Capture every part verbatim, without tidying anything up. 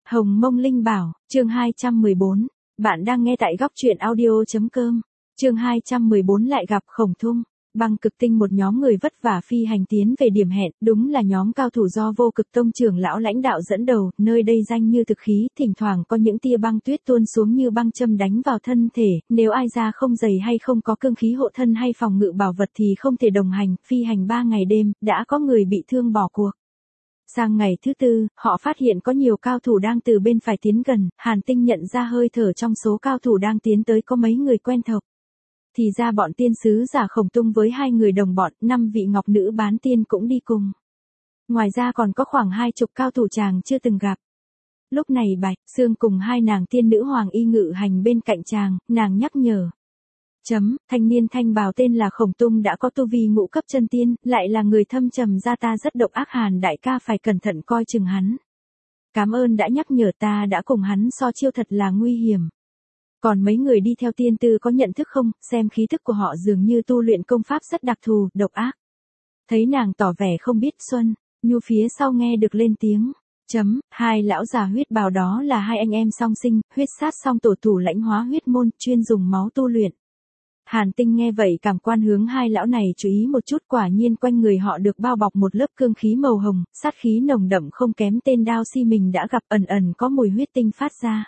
Hồng Mông Linh Bảo, chương hai trăm mười bốn. Bạn đang nghe tại góc truyện audio.com. Chương hai trăm mười bốn lại gặp Khổng Thung. Băng Cực Tinh một nhóm người vất vả phi hành tiến về điểm hẹn, đúng là nhóm cao thủ do Vô Cực Tông trưởng lão lãnh đạo dẫn đầu, nơi đây danh như thực khí, thỉnh thoảng có những tia băng tuyết tuôn xuống như băng châm đánh vào thân thể, nếu ai da không dày hay không có cương khí hộ thân hay phòng ngự bảo vật thì không thể đồng hành, phi hành ba ngày đêm, đã có người bị thương bỏ cuộc. Sang ngày thứ tư, họ phát hiện có nhiều cao thủ đang từ bên phải tiến gần, Hàn Tinh nhận ra hơi thở trong số cao thủ đang tiến tới có mấy người quen thuộc. Thì ra bọn tiên sứ giả Khổng Tung với hai người đồng bọn, năm vị ngọc nữ bán tiên cũng đi cùng. Ngoài ra còn có khoảng hai chục cao thủ chàng chưa từng gặp. Lúc này Bạch Sương cùng hai nàng tiên nữ hoàng y ngự hành bên cạnh chàng, nàng nhắc nhở. Chấm, thanh niên thanh bào tên là Khổng Tung đã có tu vi ngũ cấp chân tiên, lại là người thâm trầm ra ta rất độc ác, Hàn đại ca phải cẩn thận coi chừng hắn. Cảm ơn đã nhắc nhở, ta đã cùng hắn so chiêu thật là nguy hiểm. Còn mấy người đi theo tiên tư có nhận thức không, xem khí thức của họ dường như tu luyện công pháp rất đặc thù, độc ác. Thấy nàng tỏ vẻ không biết Xuân, Nhu phía sau nghe được lên tiếng. Chấm, hai lão già huyết bào đó là hai anh em song sinh, huyết sát song tổ thủ lãnh hóa huyết môn, chuyên dùng máu tu luyện. Hàn Tinh nghe vậy cảm quan hướng hai lão này chú ý một chút, quả nhiên quanh người họ được bao bọc một lớp cương khí màu hồng, sát khí nồng đậm không kém tên đao si mình đã gặp, ẩn ẩn có mùi huyết tinh phát ra.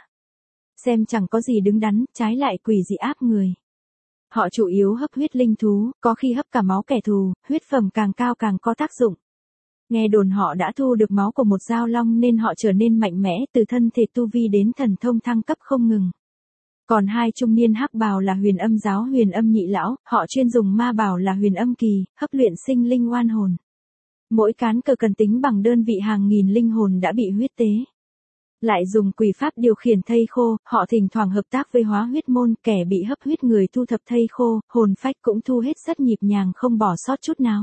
Xem chẳng có gì đứng đắn, trái lại quỷ dị áp người. Họ chủ yếu hấp huyết linh thú, có khi hấp cả máu kẻ thù, huyết phẩm càng cao càng có tác dụng. Nghe đồn họ đã thu được máu của một giao long nên họ trở nên mạnh mẽ, từ thân thể tu vi đến thần thông thăng cấp không ngừng. Còn hai trung niên hắc bào là Huyền Âm giáo Huyền Âm nhị lão, họ chuyên dùng ma bảo là Huyền Âm kỳ, hấp luyện sinh linh oan hồn. Mỗi cán cờ cần tính bằng đơn vị hàng nghìn linh hồn đã bị huyết tế. Lại dùng quỷ pháp điều khiển thây khô, họ thỉnh thoảng hợp tác với hóa huyết môn, kẻ bị hấp huyết người thu thập thây khô, hồn phách cũng thu hết rất nhịp nhàng không bỏ sót chút nào.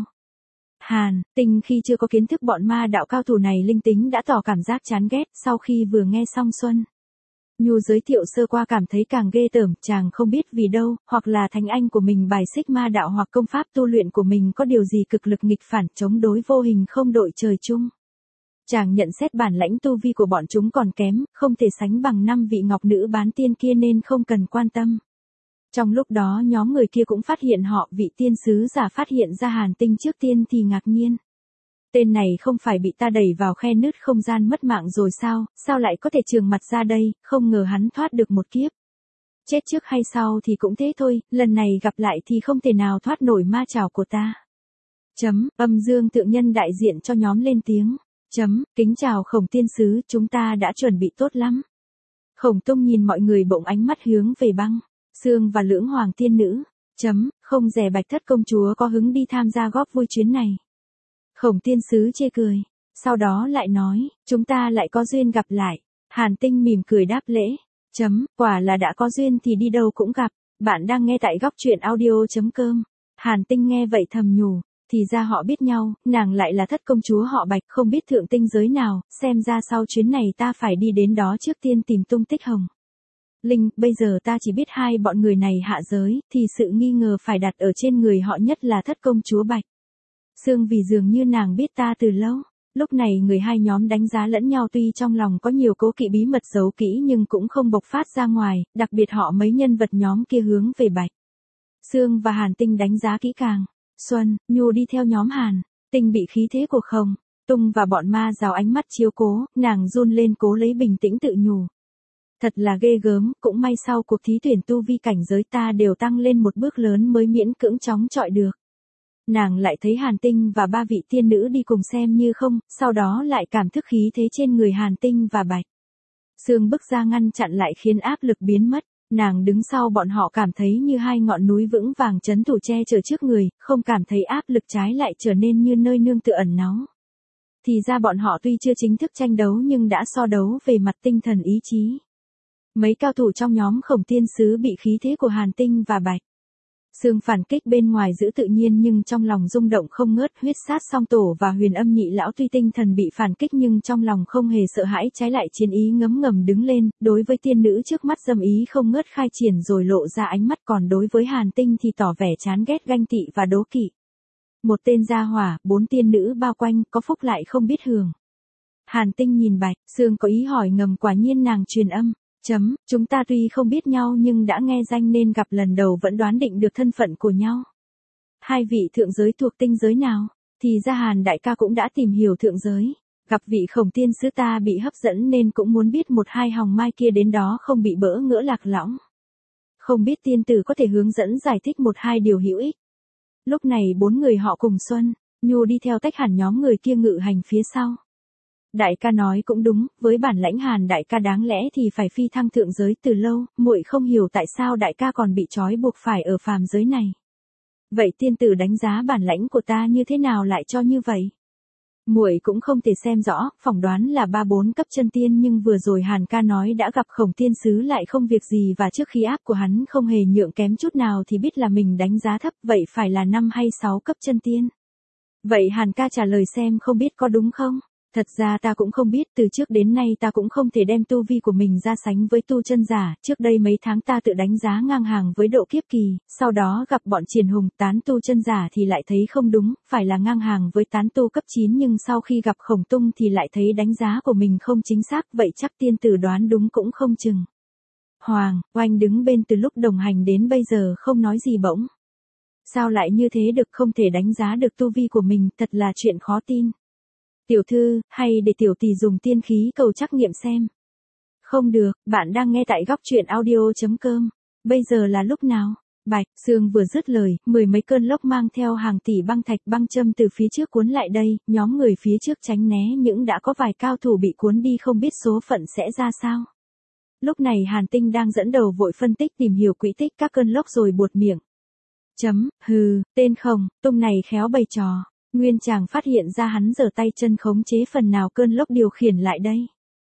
Hàn Tinh khi chưa có kiến thức bọn ma đạo cao thủ này linh tính đã tỏ cảm giác chán ghét, sau khi vừa nghe xong Xuân Nhu giới thiệu sơ qua cảm thấy càng ghê tởm, chàng không biết vì đâu, hoặc là thánh anh của mình bài xích ma đạo hoặc công pháp tu luyện của mình có điều gì cực lực nghịch phản chống đối vô hình không đội trời chung. Chàng nhận xét bản lãnh tu vi của bọn chúng còn kém, không thể sánh bằng năm vị ngọc nữ bán tiên kia nên không cần quan tâm. Trong lúc đó nhóm người kia cũng phát hiện họ, vị tiên sứ giả phát hiện ra Hàn Tinh trước tiên thì ngạc nhiên. Tên này không phải bị ta đẩy vào khe nứt không gian mất mạng rồi sao, sao lại có thể trường mặt ra đây, không ngờ hắn thoát được một kiếp. Chết trước hay sau thì cũng thế thôi, lần này gặp lại thì không thể nào thoát nổi ma trảo của ta. Chấm, âm dương tượng nhân đại diện cho nhóm lên tiếng. Chấm, kính chào Khổng tiên sứ, chúng ta đã chuẩn bị tốt lắm. Khổng Tung nhìn mọi người bỗng ánh mắt hướng về Băng Sương và Lưỡng Hoàng tiên nữ. Chấm, không dè Bạch Thất công chúa có hứng đi tham gia góp vui chuyến này. Khổng tiên sứ chê cười, sau đó lại nói, chúng ta lại có duyên gặp lại. Hàn Tinh mỉm cười đáp lễ. Chấm, quả là đã có duyên thì đi đâu cũng gặp. Bạn đang nghe tại góc truyện audio.com. Hàn Tinh nghe vậy thầm nhủ. Thì ra họ biết nhau, nàng lại là thất công chúa họ Bạch, không biết thượng tinh giới nào, xem ra sau chuyến này ta phải đi đến đó trước tiên tìm tung tích Hồng Linh, bây giờ ta chỉ biết hai bọn người này hạ giới, thì sự nghi ngờ phải đặt ở trên người họ, nhất là thất công chúa Bạch Sương, vì dường như nàng biết ta từ lâu. Lúc này người hai nhóm đánh giá lẫn nhau, tuy trong lòng có nhiều cố kỵ bí mật giấu kỹ nhưng cũng không bộc phát ra ngoài, đặc biệt họ mấy nhân vật nhóm kia hướng về Bạch Sương và Hàn Tinh đánh giá kỹ càng. Xuân Nhu đi theo nhóm Hàn Tinh bị khí thế của Khổng Tung và bọn ma rào ánh mắt chiếu cố, nàng run lên cố lấy bình tĩnh tự nhủ. Thật là ghê gớm, cũng may sau cuộc thí tuyển tu vi cảnh giới ta đều tăng lên một bước lớn mới miễn cưỡng chóng chọi được. Nàng lại thấy Hàn Tinh và ba vị tiên nữ đi cùng xem như không, sau đó lại cảm thức khí thế trên người Hàn Tinh và Bạch Sương bước ra ngăn chặn lại khiến áp lực biến mất. Nàng đứng sau bọn họ cảm thấy như hai ngọn núi vững vàng trấn thủ che chở trước người, không cảm thấy áp lực, trái lại trở nên như nơi nương tựa ẩn náu. Thì ra bọn họ tuy chưa chính thức tranh đấu nhưng đã so đấu về mặt tinh thần ý chí. Mấy cao thủ trong nhóm Khổng tiên sứ bị khí thế của Hàn Tinh và Bạch Sương phản kích bên ngoài giữ tự nhiên nhưng trong lòng rung động không ngớt. Huyết sát song tổ và Huyền Âm nhị lão tuy tinh thần bị phản kích nhưng trong lòng không hề sợ hãi, trái lại chiến ý ngấm ngầm đứng lên, đối với tiên nữ trước mắt dâm ý không ngớt khai triển rồi lộ ra ánh mắt, còn đối với Hàn Tinh thì tỏ vẻ chán ghét, ganh tị và đố kỵ. Một tên gia hỏa, bốn tiên nữ bao quanh, có phúc lại không biết hưởng. Hàn Tinh nhìn Bạch Sương có ý hỏi ngầm, quả nhiên nàng truyền âm. Chấm, chúng ta tuy không biết nhau nhưng đã nghe danh nên gặp lần đầu vẫn đoán định được thân phận của nhau. Hai vị thượng giới thuộc tinh giới nào? Thì ra Hàn đại ca cũng đã tìm hiểu thượng giới. Gặp vị Khổng tiên sứ ta bị hấp dẫn nên cũng muốn biết một hai hòng mai kia đến đó không bị bỡ ngỡ lạc lõng. Không biết tiên tử có thể hướng dẫn giải thích một hai điều hữu ích. Lúc này bốn người họ cùng Xuân, Nhu đi theo tách hẳn nhóm người kia ngự hành phía sau. Đại ca nói cũng đúng, với bản lãnh Hàn đại ca đáng lẽ thì phải phi thăng thượng giới từ lâu, muội không hiểu tại sao đại ca còn bị trói buộc phải ở phàm giới này. Vậy tiên tử đánh giá bản lãnh của ta như thế nào lại cho như vậy? Muội cũng không thể xem rõ, phỏng đoán là ba bốn cấp chân tiên, nhưng vừa rồi Hàn ca nói đã gặp Khổng tiên sứ lại không việc gì, và trước khi áp của hắn không hề nhượng kém chút nào thì biết là mình đánh giá thấp, vậy phải là năm hay sáu cấp chân tiên. Vậy Hàn ca trả lời xem không biết có đúng không? Thật ra ta cũng không biết, từ trước đến nay ta cũng không thể đem tu vi của mình ra sánh với tu chân giả, trước đây mấy tháng ta tự đánh giá ngang hàng với độ kiếp kỳ, sau đó gặp bọn Triển Hùng tán tu chân giả thì lại thấy không đúng, phải là ngang hàng với tán tu cấp chín, nhưng sau khi gặp Khổng Tung thì lại thấy đánh giá của mình không chính xác, vậy chắc tiên tử đoán đúng cũng không chừng. Hoàng, Oanh đứng bên từ lúc đồng hành đến bây giờ không nói gì bỗng. Sao lại như thế được, không thể đánh giá được tu vi của mình, thật là chuyện khó tin. Tiểu thư, hay để tiểu tỷ dùng tiên khí cầu trắc nghiệm xem. Không được, bạn đang nghe tại góc truyện audio.com. Bây giờ là lúc nào? Bạch Sương vừa dứt lời, mười mấy cơn lốc mang theo hàng tỷ băng thạch băng châm từ phía trước cuốn lại đây, nhóm người phía trước tránh né, những đã có vài cao thủ bị cuốn đi không biết số phận sẽ ra sao. Lúc này Hàn Tinh đang dẫn đầu vội phân tích tìm hiểu quỹ tích các cơn lốc rồi buột miệng. Chấm, hừ, tên Khổng Tung này khéo bày trò. Nguyên chàng phát hiện ra hắn giở tay chân khống chế phần nào cơn lốc điều khiển lại đây.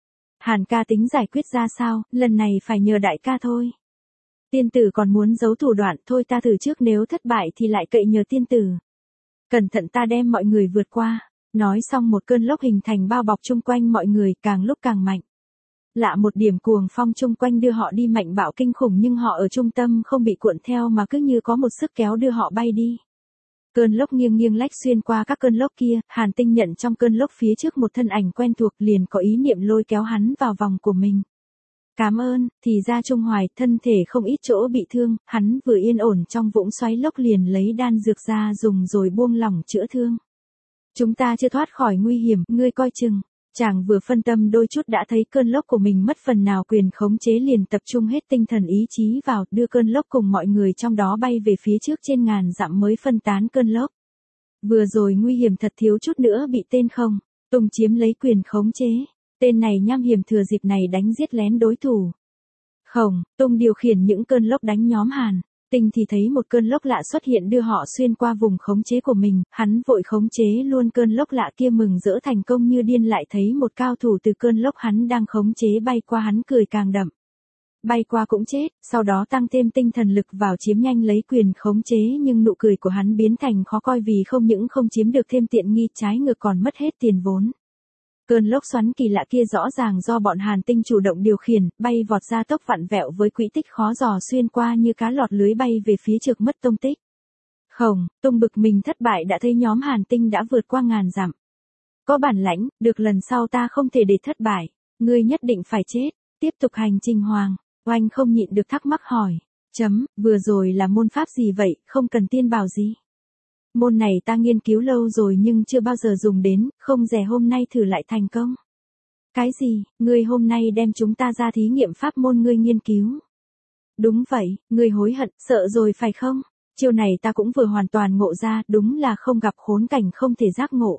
Hàn ca tính giải quyết ra sao, lần này phải nhờ đại ca thôi. Tiên tử còn muốn giấu thủ đoạn, thôi ta thử trước, nếu thất bại thì lại cậy nhờ tiên tử. Cẩn thận ta đem mọi người vượt qua. Nói xong một cơn lốc hình thành bao bọc chung quanh mọi người, càng lúc càng mạnh. Lạ một điểm, cuồng phong chung quanh đưa họ đi mạnh bạo kinh khủng, nhưng họ ở trung tâm không bị cuộn theo mà cứ như có một sức kéo đưa họ bay đi. Cơn lốc nghiêng nghiêng lách xuyên qua các cơn lốc kia, Hàn Tinh nhận trong cơn lốc phía trước một thân ảnh quen thuộc, liền có ý niệm lôi kéo hắn vào vòng của mình. Cảm ơn, thì ra Trung Hoài thân thể không ít chỗ bị thương, hắn vừa yên ổn trong vũng xoáy lốc liền lấy đan dược ra dùng rồi buông lỏng chữa thương. Chúng ta chưa thoát khỏi nguy hiểm, ngươi coi chừng. Chàng vừa phân tâm đôi chút đã thấy cơn lốc của mình mất phần nào quyền khống chế, liền tập trung hết tinh thần ý chí vào, đưa cơn lốc cùng mọi người trong đó bay về phía trước trên ngàn dặm mới phân tán cơn lốc. Vừa rồi nguy hiểm thật, thiếu chút nữa bị tên Khổng Tung chiếm lấy quyền khống chế. Tên này nham hiểm thừa dịp này đánh giết lén đối thủ. Khổng Tung điều khiển những cơn lốc đánh nhóm Hàn Tinh thì thấy một cơn lốc lạ xuất hiện đưa họ xuyên qua vùng khống chế của mình, hắn vội khống chế luôn cơn lốc lạ kia, mừng rỡ thành công như điên, lại thấy một cao thủ từ cơn lốc hắn đang khống chế bay qua, hắn cười càng đậm. Bay qua cũng chết, sau đó tăng thêm tinh thần lực vào chiếm nhanh lấy quyền khống chế, nhưng nụ cười của hắn biến thành khó coi vì không những không chiếm được thêm tiện nghi, trái ngược còn mất hết tiền vốn. Cơn lốc xoắn kỳ lạ kia rõ ràng do bọn Hàn Tinh chủ động điều khiển, bay vọt ra tốc vặn vẹo với quỹ tích khó dò xuyên qua như cá lọt lưới, bay về phía trước mất tông tích. Khổng Tung bực mình thất bại đã thấy nhóm Hàn Tinh đã vượt qua ngàn dặm. Có bản lãnh, được lần sau ta không thể để thất bại, ngươi nhất định phải chết. Tiếp tục hành trình. Hoàng Oanh không nhịn được thắc mắc hỏi. Chấm, vừa rồi là môn pháp gì vậy, không cần tiên bảo gì? Môn này ta nghiên cứu lâu rồi nhưng chưa bao giờ dùng đến, không dè hôm nay thử lại thành công. Cái gì, ngươi hôm nay đem chúng ta ra thí nghiệm pháp môn ngươi nghiên cứu? Đúng vậy, ngươi hối hận, sợ rồi phải không? Chiêu này ta cũng vừa hoàn toàn ngộ ra, đúng là không gặp khốn cảnh không thể giác ngộ.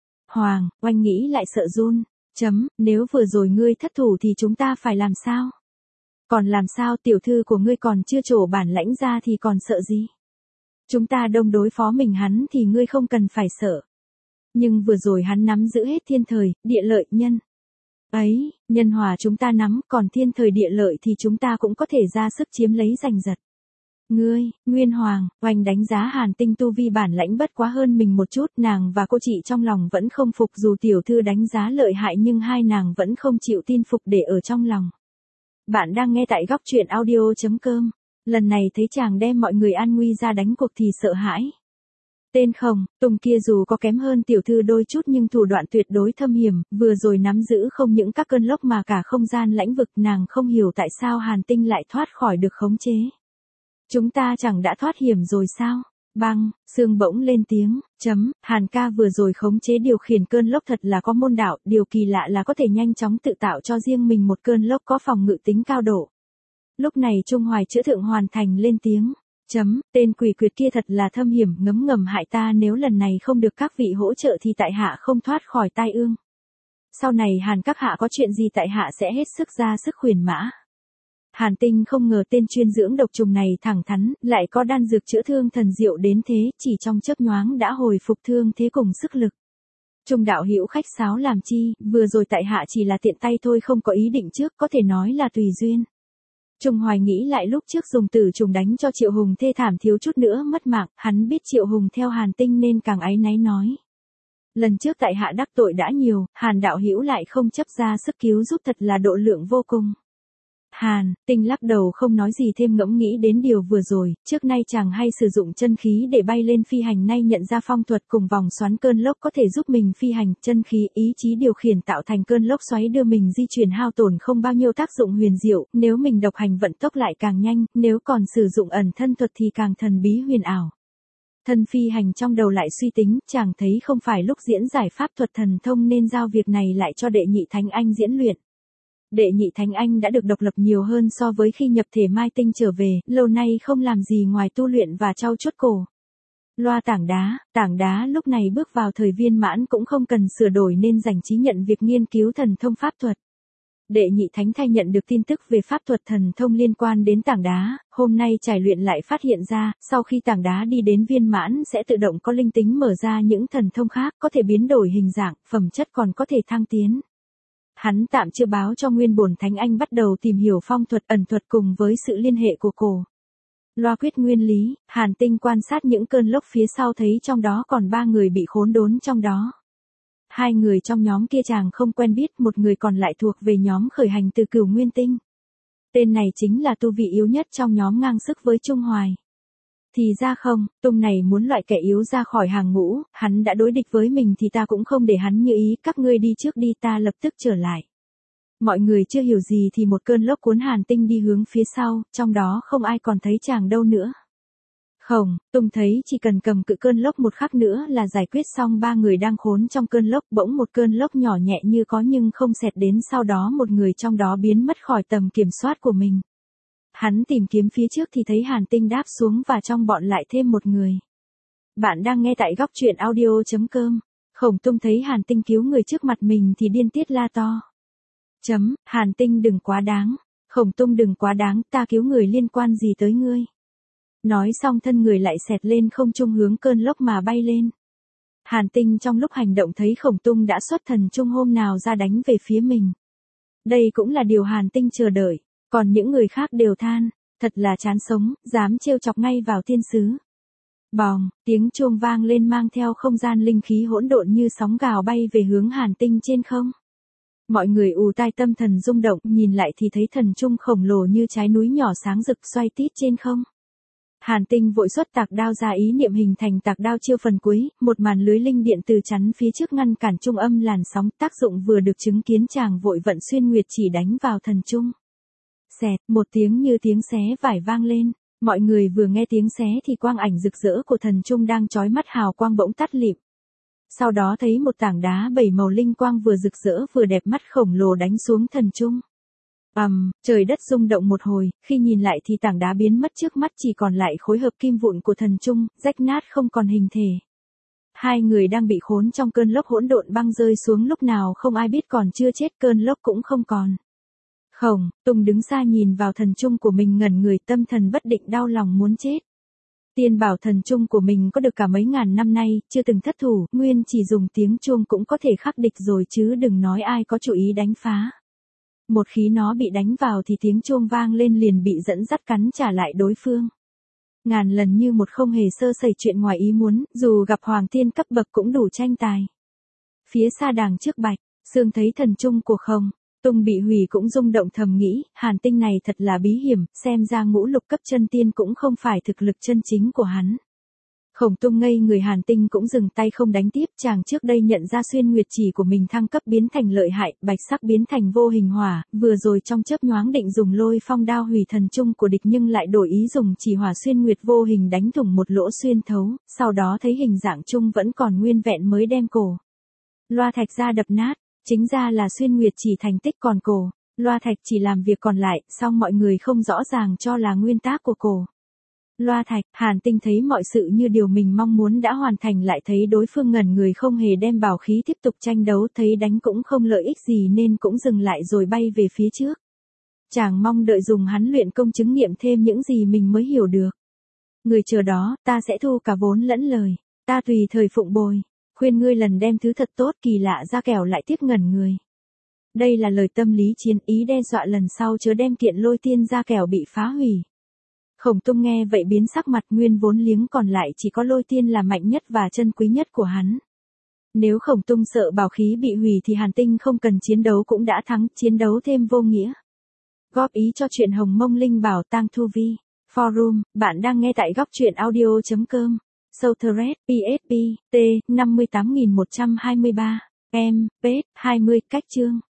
Hoàng Oanh nghĩ lại sợ run. Chấm, nếu vừa rồi ngươi thất thủ thì chúng ta phải làm sao? Còn làm sao, tiểu thư của ngươi còn chưa trổ bản lãnh ra thì còn sợ gì? Chúng ta đông đối phó mình hắn thì ngươi không cần phải sợ. Nhưng vừa rồi hắn nắm giữ hết thiên thời, địa lợi, nhân. Ấy, nhân hòa chúng ta nắm, còn thiên thời địa lợi thì chúng ta cũng có thể ra sức chiếm lấy giành giật. Ngươi, Nguyên Hoàng, Oanh đánh giá Hàn Tinh tu vi bản lãnh bất quá hơn mình một chút, nàng và cô chị trong lòng vẫn không phục, dù tiểu thư đánh giá lợi hại nhưng hai nàng vẫn không chịu tin phục để ở trong lòng. Bạn đang nghe tại góc truyện audio.com. Lần này thấy chàng đem mọi người an nguy ra đánh cuộc thì sợ hãi. Tên Khổng Tùng kia dù có kém hơn tiểu thư đôi chút nhưng thủ đoạn tuyệt đối thâm hiểm, vừa rồi nắm giữ không những các cơn lốc mà cả không gian lãnh vực, nàng không hiểu tại sao Hàn Tinh lại thoát khỏi được khống chế. Chúng ta chẳng đã thoát hiểm rồi sao? Băng, Sương bỗng lên tiếng, chấm, Hàn ca vừa rồi khống chế điều khiển cơn lốc thật là có môn đạo, điều kỳ lạ là có thể nhanh chóng tự tạo cho riêng mình một cơn lốc có phòng ngự tính cao độ. Lúc này Trung Hoài chữa thượng hoàn thành lên tiếng, chấm, tên quỷ quyệt kia thật là thâm hiểm, ngấm ngầm hại ta, nếu lần này không được các vị hỗ trợ thì tại hạ không thoát khỏi tai ương. Sau này Hàn các hạ có chuyện gì tại hạ sẽ hết sức ra sức khuyển mã. Hàn Tinh không ngờ tên chuyên dưỡng độc trùng này thẳng thắn, lại có đan dược chữa thương thần diệu đến thế, chỉ trong chớp nhoáng đã hồi phục thương thế cùng sức lực. Trung đạo hữu khách sáo làm chi, vừa rồi tại hạ chỉ là tiện tay thôi, không có ý định trước, có thể nói là tùy duyên. Trung Hoài nghĩ lại lúc trước dùng tử trùng đánh cho Triệu Hùng thê thảm thiếu chút nữa mất mạng, hắn biết Triệu Hùng theo Hàn Tinh nên càng áy náy nói. Lần trước tại hạ đắc tội đã nhiều, Hàn đạo hữu lại không chấp ra sức cứu giúp, thật là độ lượng vô cùng. Hàn Tinh lắc đầu không nói gì thêm, ngẫm nghĩ đến điều vừa rồi, trước nay chàng hay sử dụng chân khí để bay lên phi hành, nay nhận ra phong thuật cùng vòng xoắn cơn lốc có thể giúp mình phi hành, chân khí ý chí điều khiển tạo thành cơn lốc xoáy đưa mình di chuyển hao tổn không bao nhiêu tác dụng huyền diệu, nếu mình độc hành vận tốc lại càng nhanh, nếu còn sử dụng ẩn thân thuật thì càng thần bí huyền ảo. Thân phi hành trong đầu lại suy tính, chàng thấy không phải lúc diễn giải pháp thuật thần thông nên giao việc này lại cho đệ nhị Thánh Anh diễn luyện. Đệ nhị Thánh Anh đã được độc lập nhiều hơn so với khi nhập thể Mai Tinh trở về, lâu nay không làm gì ngoài tu luyện và trau chuốt cổ. Loa tảng đá, tảng đá lúc này bước vào thời viên mãn cũng không cần sửa đổi nên dành trí nhận việc nghiên cứu thần thông pháp thuật. Đệ nhị Thánh Thay nhận được tin tức về pháp thuật thần thông liên quan đến tảng đá, hôm nay trải luyện lại phát hiện ra, sau khi tảng đá đi đến viên mãn sẽ tự động có linh tính mở ra những thần thông khác, có thể biến đổi hình dạng, phẩm chất còn có thể thăng tiến. Hắn tạm chưa báo cho nguyên bổn Thánh Anh bắt đầu tìm hiểu phong thuật ẩn thuật cùng với sự liên hệ của cổ. Loa quyết nguyên lý, Hàn Tinh quan sát những cơn lốc phía sau thấy trong đó còn ba người bị khốn đốn trong đó. Hai người trong nhóm kia chàng không quen biết, một người còn lại thuộc về nhóm khởi hành từ Cửu Nguyên Tinh. Tên này chính là tu vị yếu nhất trong nhóm, ngang sức với Trung Hoài. Thì ra không, Tung này muốn loại kẻ yếu ra khỏi hàng ngũ, hắn đã đối địch với mình thì ta cũng không để hắn như ý, các ngươi đi trước đi, ta lập tức trở lại. Mọi người chưa hiểu gì thì một cơn lốc cuốn Hàn Tinh đi hướng phía sau, trong đó không ai còn thấy chàng đâu nữa. Khổng Tung thấy chỉ cần cầm cự cơn lốc một khắc nữa là giải quyết xong ba người đang khốn trong cơn lốc, bỗng một cơn lốc nhỏ nhẹ như có nhưng không xẹt đến, sau đó một người trong đó biến mất khỏi tầm kiểm soát của mình. Hắn tìm kiếm phía trước thì thấy Hàn Tinh đáp xuống và trong bọn lại thêm một người. Bạn đang nghe tại góc truyện audio chấm com. Khổng Tung thấy Hàn Tinh cứu người trước mặt mình thì điên tiết la to. Chấm, Hàn Tinh đừng quá đáng. Khổng Tung đừng quá đáng, ta cứu người liên quan gì tới ngươi. Nói xong thân người lại xẹt lên không trung hướng cơn lốc mà bay lên. Hàn Tinh trong lúc hành động thấy Khổng Tung đã xuất thần trung hôm nào ra đánh về phía mình. Đây cũng là điều Hàn Tinh chờ đợi. Còn những người khác đều than, thật là chán sống, dám trêu chọc ngay vào thiên sứ. Bòng, tiếng chuông vang lên mang theo không gian linh khí hỗn độn như sóng gào bay về hướng Hàn Tinh trên không. Mọi người ù tai tâm thần rung động, nhìn lại thì thấy thần trung khổng lồ như trái núi nhỏ sáng rực xoay tít trên không. Hàn Tinh vội xuất tạc đao ra, ý niệm hình thành tạc đao chiêu phần cuối, một màn lưới linh điện từ chắn phía trước ngăn cản trung âm làn sóng, tác dụng vừa được chứng kiến, chàng vội vận xuyên nguyệt chỉ đánh vào thần trung. Xẹt, một tiếng như tiếng xé vải vang lên, mọi người vừa nghe tiếng xé thì quang ảnh rực rỡ của thần trung đang chói mắt hào quang bỗng tắt lịm. Sau đó thấy một tảng đá bảy màu linh quang vừa rực rỡ vừa đẹp mắt khổng lồ đánh xuống thần trung. Ầm, um, trời đất rung động một hồi, khi nhìn lại thì tảng đá biến mất trước mắt, chỉ còn lại khối hợp kim vụn của thần trung, rách nát không còn hình thể. Hai người đang bị khốn trong cơn lốc hỗn độn băng rơi xuống lúc nào không ai biết, còn chưa chết cơn lốc cũng không còn. Khổng Tung đứng xa nhìn vào thần trung của mình ngẩn người, tâm thần bất định, đau lòng muốn chết. Tiên bảo thần trung của mình có được cả mấy ngàn năm nay, chưa từng thất thủ, nguyên chỉ dùng tiếng chuông cũng có thể khắc địch rồi chứ đừng nói ai có chủ ý đánh phá. Một khi nó bị đánh vào thì tiếng chuông vang lên liền bị dẫn dắt cắn trả lại đối phương. Ngàn lần như một không hề sơ sẩy chuyện ngoài ý muốn, dù gặp hoàng tiên cấp bậc cũng đủ tranh tài. Phía xa đàng trước Bạch Sương thấy thần trung của Khổng Tung bị hủy cũng rung động, thầm nghĩ, Hàn Tinh này thật là bí hiểm, xem ra ngũ lục cấp chân tiên cũng không phải thực lực chân chính của hắn. Khổng Tung ngây người, Hàn Tinh cũng dừng tay không đánh tiếp, chàng trước đây nhận ra xuyên nguyệt chỉ của mình thăng cấp biến thành lợi hại, bạch sắc biến thành vô hình hỏa, vừa rồi trong chớp nhoáng định dùng lôi phong đao hủy thần trung của địch nhưng lại đổi ý dùng chỉ hỏa xuyên nguyệt vô hình đánh thủng một lỗ xuyên thấu, sau đó thấy hình dạng trung vẫn còn nguyên vẹn mới đem cổ loa thạch ra đập nát, chính ra là xuyên nguyệt chỉ thành tích còn cổ loa thạch chỉ làm việc còn lại, song mọi người không rõ ràng cho là nguyên tác của cổ loa thạch. Hàn Tinh thấy mọi sự như điều mình mong muốn đã hoàn thành, lại thấy đối phương ngẩn người không hề đem bảo khí tiếp tục tranh đấu, thấy đánh cũng không lợi ích gì nên cũng dừng lại rồi bay về phía trước. Chàng mong đợi dùng hắn luyện công chứng nghiệm thêm những gì mình mới hiểu được. Người chờ đó, ta sẽ thu cả vốn lẫn lời, ta tùy thời phụng bồi, khuyên ngươi lần đem thứ thật tốt kỳ lạ ra kẻo lại tiếp ngẩn người. Đây là lời tâm lý chiến, ý đe dọa lần sau chớ đem kiện lôi tiên ra kẻo bị phá hủy. Khổng Tung nghe vậy biến sắc mặt, nguyên vốn liếng còn lại chỉ có lôi tiên là mạnh nhất và chân quý nhất của hắn. Nếu Khổng Tung sợ bảo khí bị hủy thì Hàn Tinh không cần chiến đấu cũng đã thắng, chiến đấu thêm vô nghĩa. Góp ý cho chuyện Hồng Mông Linh Bảo Tang Thu Vi. Forum, bạn đang nghe tại góc truyện audio chấm com. Soulthread, pê ét pê, T, năm mươi tám nghìn một trăm hai mươi ba, M, page, hai mươi, cách chương.